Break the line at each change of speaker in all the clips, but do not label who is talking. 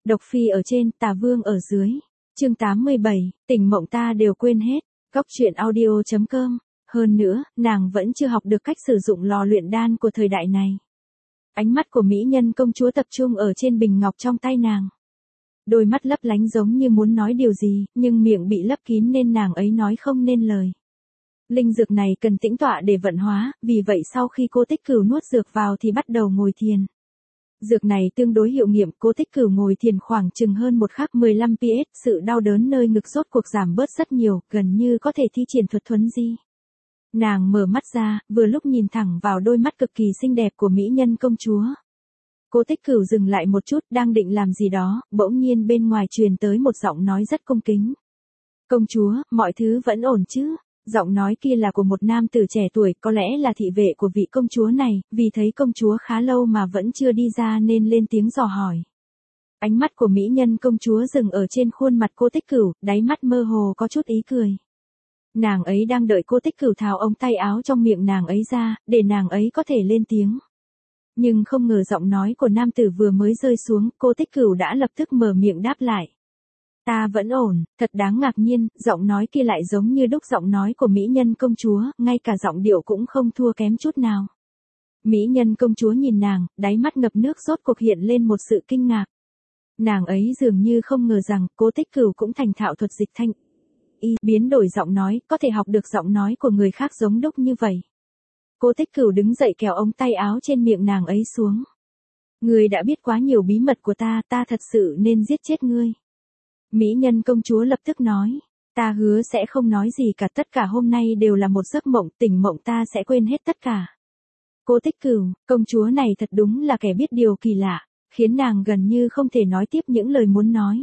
Độc phi ở trên, tà vương ở dưới. Chương 87, tỉnh mộng ta đều quên hết. Góc truyện audio.com. Hơn nữa, nàng vẫn chưa học được cách sử dụng lò luyện đan của thời đại này. Ánh mắt của mỹ nhân công chúa tập trung ở trên bình ngọc trong tay nàng. Đôi mắt lấp lánh giống như muốn nói điều gì, nhưng miệng bị lấp kín nên nàng ấy nói không nên lời. Linh dược này cần tĩnh tọa để vận hóa, vì vậy sau khi cô Tích Cửu nuốt dược vào thì bắt đầu ngồi thiền. Dược này tương đối hiệu nghiệm, cô Tích Cửu ngồi thiền khoảng chừng hơn một khắc 15 PS, sự đau đớn nơi ngực rốt cuộc giảm bớt rất nhiều, gần như có thể thi triển thuật thuấn di. Nàng mở mắt ra, vừa lúc nhìn thẳng vào đôi mắt cực kỳ xinh đẹp của mỹ nhân công chúa. Cô Tích Cửu dừng lại một chút, đang định làm gì đó, bỗng nhiên bên ngoài truyền tới một giọng nói rất cung kính. Công chúa, mọi thứ vẫn ổn chứ? Giọng nói kia là của một nam tử trẻ tuổi, có lẽ là thị vệ của vị công chúa này, vì thấy công chúa khá lâu mà vẫn chưa đi ra nên lên tiếng dò hỏi. Ánh mắt của mỹ nhân công chúa dừng ở trên khuôn mặt cô Tích Cửu, đáy mắt mơ hồ có chút ý cười. Nàng ấy đang đợi cô Tích Cửu tháo ống tay áo trong miệng nàng ấy ra, để nàng ấy có thể lên tiếng. Nhưng không ngờ giọng nói của nam tử vừa mới rơi xuống, cô Tích Cửu đã lập tức mở miệng đáp lại. Ta vẫn ổn, thật đáng ngạc nhiên, giọng nói kia lại giống như đúc giọng nói của mỹ nhân công chúa, ngay cả giọng điệu cũng không thua kém chút nào. Mỹ nhân công chúa nhìn nàng, đáy mắt ngập nước rốt cuộc hiện lên một sự kinh ngạc. Nàng ấy dường như không ngờ rằng cô Tích Cửu cũng thành thạo thuật dịch thanh y, biến đổi giọng nói, có thể học được giọng nói của người khác giống đúc như vậy. Cô Tích Cửu đứng dậy kéo ống tay áo trên miệng nàng ấy xuống. Ngươi đã biết quá nhiều bí mật của ta, ta thật sự nên giết chết ngươi. Mỹ nhân công chúa lập tức nói, ta hứa sẽ không nói gì cả, tất cả hôm nay đều là một giấc mộng, tỉnh mộng ta sẽ quên hết tất cả. Cô Tích Cửu, công chúa này thật đúng là kẻ biết điều kỳ lạ, khiến nàng gần như không thể nói tiếp những lời muốn nói.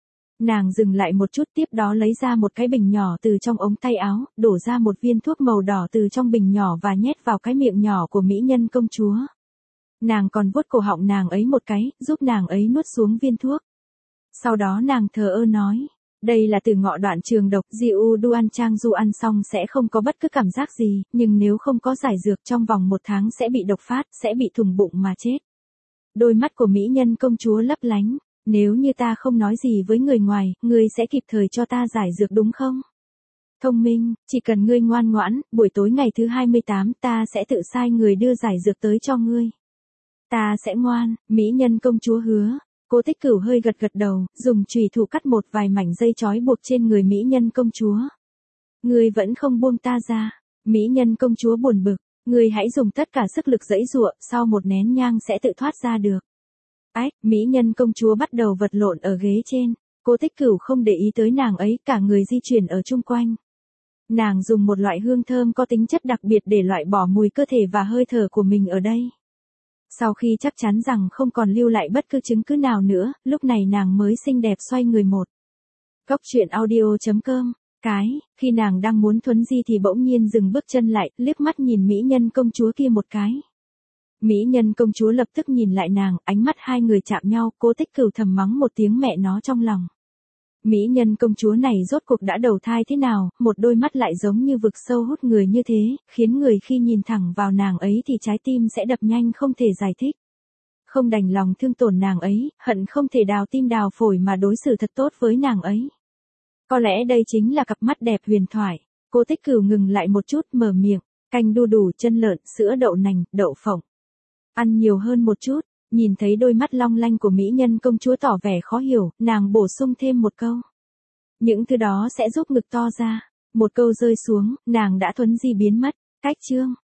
Nàng dừng lại một chút, tiếp đó lấy ra một cái bình nhỏ từ trong ống tay áo, đổ ra một viên thuốc màu đỏ từ trong bình nhỏ và nhét vào cái miệng nhỏ của mỹ nhân công chúa. Nàng còn vuốt cổ họng nàng ấy một cái, giúp nàng ấy nuốt xuống viên thuốc. Sau đó nàng thờ ơ nói, đây là từ ngọ đoạn trường độc, Diu Duan Trang Du ăn xong sẽ không có bất cứ cảm giác gì, nhưng nếu không có giải dược trong vòng 1 tháng sẽ bị độc phát, sẽ bị thủng bụng mà chết. Đôi mắt của mỹ nhân công chúa lấp lánh, nếu như ta không nói gì với người ngoài, ngươi sẽ kịp thời cho ta giải dược đúng không? Thông minh, chỉ cần ngươi ngoan ngoãn, buổi tối ngày thứ 28 ta sẽ tự sai người đưa giải dược tới cho ngươi. Ta sẽ ngoan, mỹ nhân công chúa hứa. Cô Tích Cửu hơi gật gật đầu, dùng chùy thủ cắt một vài mảnh dây trói buộc trên người mỹ nhân công chúa. Ngươi vẫn không buông ta ra. Mỹ nhân công chúa buồn bực, ngươi hãy dùng tất cả sức lực giãy giụa, sau một nén nhang sẽ tự thoát ra được. Ách, mỹ nhân công chúa bắt đầu vật lộn ở ghế trên. Cô Tích Cửu không để ý tới nàng ấy, cả người di chuyển ở chung quanh. Nàng dùng một loại hương thơm có tính chất đặc biệt để loại bỏ mùi cơ thể và hơi thở của mình ở đây. Sau khi chắc chắn rằng không còn lưu lại bất cứ chứng cứ nào nữa, lúc này nàng mới xinh đẹp xoay người một. Góc truyện audio.com. Khi nàng đang muốn thuấn di thì bỗng nhiên dừng bước chân lại, liếc mắt nhìn mỹ nhân công chúa kia một cái. Mỹ nhân công chúa lập tức nhìn lại nàng, ánh mắt hai người chạm nhau, cô Tích Cửu thầm mắng một tiếng mẹ nó trong lòng. Mỹ nhân công chúa này rốt cuộc đã đầu thai thế nào, một đôi mắt lại giống như vực sâu hút người như thế, khiến người khi nhìn thẳng vào nàng ấy thì trái tim sẽ đập nhanh không thể giải thích. Không đành lòng thương tổn nàng ấy, hận không thể đào tim đào phổi mà đối xử thật tốt với nàng ấy. Có lẽ đây chính là cặp mắt đẹp huyền thoại. Cô Tích Cửu ngừng lại một chút, mở miệng, canh đu đủ, chân lợn, sữa đậu nành, đậu phộng. Ăn nhiều hơn một chút. Nhìn thấy đôi mắt long lanh của mỹ nhân công chúa tỏ vẻ khó hiểu, nàng bổ sung thêm một câu. Những thứ đó sẽ giúp ngực to ra. Một câu rơi xuống, nàng đã thuấn di biến mất. Cách chương.